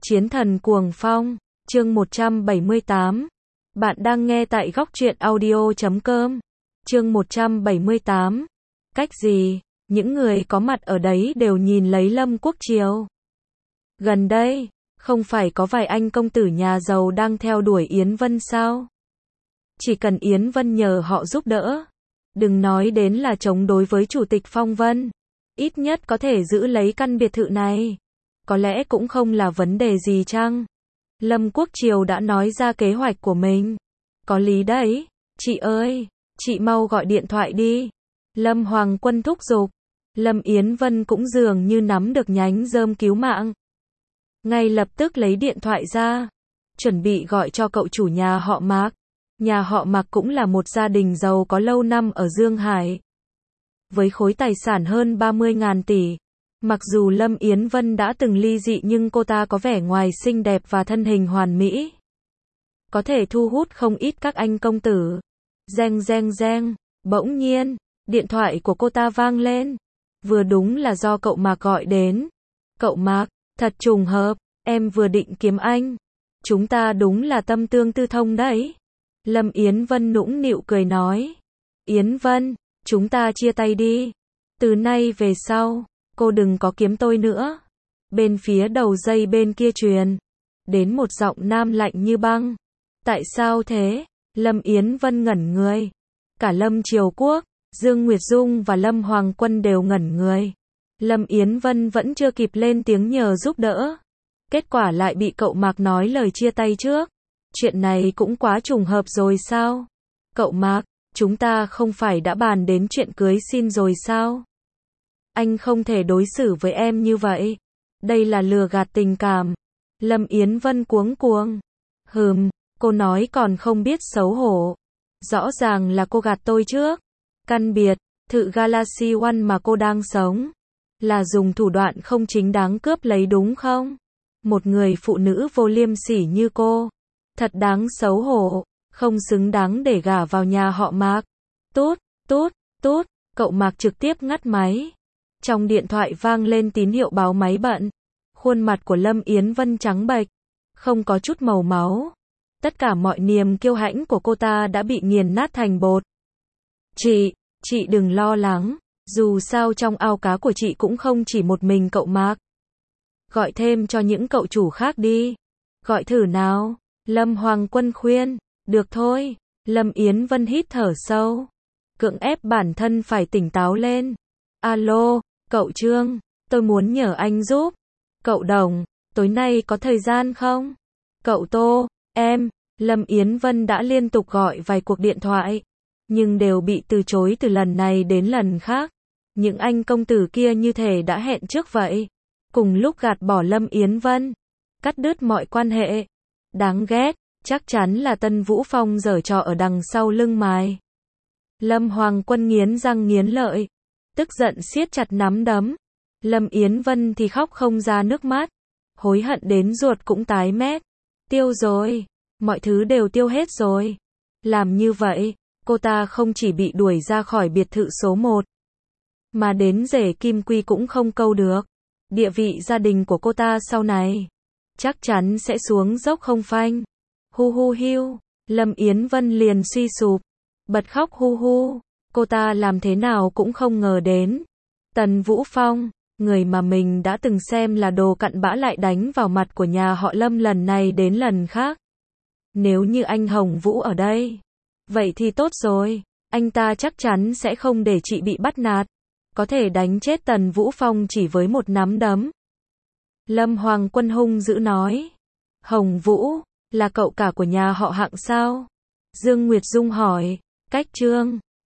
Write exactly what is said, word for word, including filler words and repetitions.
Chiến thần cuồng phong, chương một trăm bảy mươi tám. Bạn đang nghe tại góc truyện audio chấm com. Chương một trăm bảy mươi tám. Cách gì? Những người có mặt ở đấy đều nhìn lấy Lâm Quốc Triều. Gần đây, không phải có vài anh công tử nhà giàu đang theo đuổi Yến Vân sao? Chỉ cần Yến Vân nhờ họ giúp đỡ, đừng nói đến là chống đối với Chủ tịch Phong Vân, ít nhất có thể giữ lấy căn biệt thự này. Có lẽ cũng không là vấn đề gì chăng? Lâm Quốc Triều đã nói ra kế hoạch của mình. Có lý đấy. Chị ơi, chị mau gọi điện thoại đi. Lâm Hoàng Quân thúc giục. Lâm Yến Vân cũng dường như nắm được nhánh rơm cứu mạng. Ngay lập tức lấy điện thoại ra, chuẩn bị gọi cho cậu chủ nhà họ Mạc. Nhà họ Mạc cũng là một gia đình giàu có lâu năm ở Dương Hải. Với khối tài sản hơn ba mươi ngàn tỷ. Mặc dù Lâm Yến Vân đã từng ly dị nhưng cô ta có vẻ ngoài xinh đẹp và thân hình hoàn mỹ. Có thể thu hút không ít các anh công tử. Reng reng reng, bỗng nhiên, điện thoại của cô ta vang lên. Vừa đúng là do cậu Mạc gọi đến. Cậu Mạc, thật trùng hợp, em vừa định kiếm anh. Chúng ta đúng là tâm tương tư thông đấy. Lâm Yến Vân nũng nịu cười nói. Yến Vân, chúng ta chia tay đi. Từ nay về sau, cô đừng có kiếm tôi nữa. Bên phía đầu dây bên kia truyền đến một giọng nam lạnh như băng. Tại sao thế? Lâm Yến Vân ngẩn người. Cả Lâm Triều Quốc, Dương Nguyệt Dung và Lâm Hoàng Quân đều ngẩn người. Lâm Yến Vân vẫn chưa kịp lên tiếng nhờ giúp đỡ. Kết quả lại bị cậu Mạc nói lời chia tay trước. Chuyện này cũng quá trùng hợp rồi sao? Cậu Mạc, chúng ta không phải đã bàn đến chuyện cưới xin rồi sao? Anh không thể đối xử với em như vậy. Đây là lừa gạt tình cảm. Lâm Yến Vân cuống cuồng. Hừm, cô nói còn không biết xấu hổ. Rõ ràng là cô gạt tôi trước. Căn biệt thự Galaxy One mà cô đang sống là dùng thủ đoạn không chính đáng cướp lấy đúng không? Một người phụ nữ vô liêm sỉ như cô, thật đáng xấu hổ, không xứng đáng để gả vào nhà họ Mạc. Tút, tút, tút, cậu Mạc trực tiếp ngắt máy. Trong điện thoại vang lên tín hiệu báo máy bận. Khuôn mặt của Lâm Yến Vân trắng bệch, không có chút màu máu. Tất cả mọi niềm kiêu hãnh của cô ta đã bị nghiền nát thành bột. Chị, chị đừng lo lắng, dù sao trong ao cá của chị cũng không chỉ một mình cậu Mạc. Gọi thêm cho những cậu chủ khác đi. Gọi thử nào. Lâm Hoàng Quân khuyên. Được thôi. Lâm Yến Vân hít thở sâu, cưỡng ép bản thân phải tỉnh táo lên. Alo, cậu Trương, tôi muốn nhờ anh giúp. Cậu Đồng, tối nay có thời gian không? Cậu Tô, em. Lâm Yến Vân đã liên tục gọi vài cuộc điện thoại, nhưng đều bị từ chối từ lần này đến lần khác. Những anh công tử kia như thể đã hẹn trước vậy. Cùng lúc gạt bỏ Lâm Yến Vân, cắt đứt mọi quan hệ. Đáng ghét, chắc chắn là Tân Vũ Phong giở trò ở đằng sau lưng mày. Lâm Hoàng Quân nghiến răng nghiến lợi, tức giận siết chặt nắm đấm. Lâm Yến Vân thì khóc không ra nước mắt, hối hận đến ruột cũng tái mét. Tiêu rồi, mọi thứ đều tiêu hết rồi. Làm như vậy, cô ta không chỉ bị đuổi ra khỏi biệt thự số một, mà đến rể Kim Quy cũng không câu được. Địa vị gia đình của cô ta sau này chắc chắn sẽ xuống dốc không phanh. Hu hu hiu, Lâm Yến Vân liền suy sụp, bật khóc hu hu. Cô ta làm thế nào cũng không ngờ đến, Tần Vũ Phong, người mà mình đã từng xem là đồ cặn bã lại đánh vào mặt của nhà họ Lâm lần này đến lần khác. Nếu như anh Hồng Vũ ở đây, vậy thì tốt rồi, anh ta chắc chắn sẽ không để chị bị bắt nạt, có thể đánh chết Tần Vũ Phong chỉ với một nắm đấm. Lâm Hoàng Quân hung dữ nói. Hồng Vũ, là cậu cả của nhà họ Hạng sao? Dương Nguyệt Dung hỏi. Cách Trương,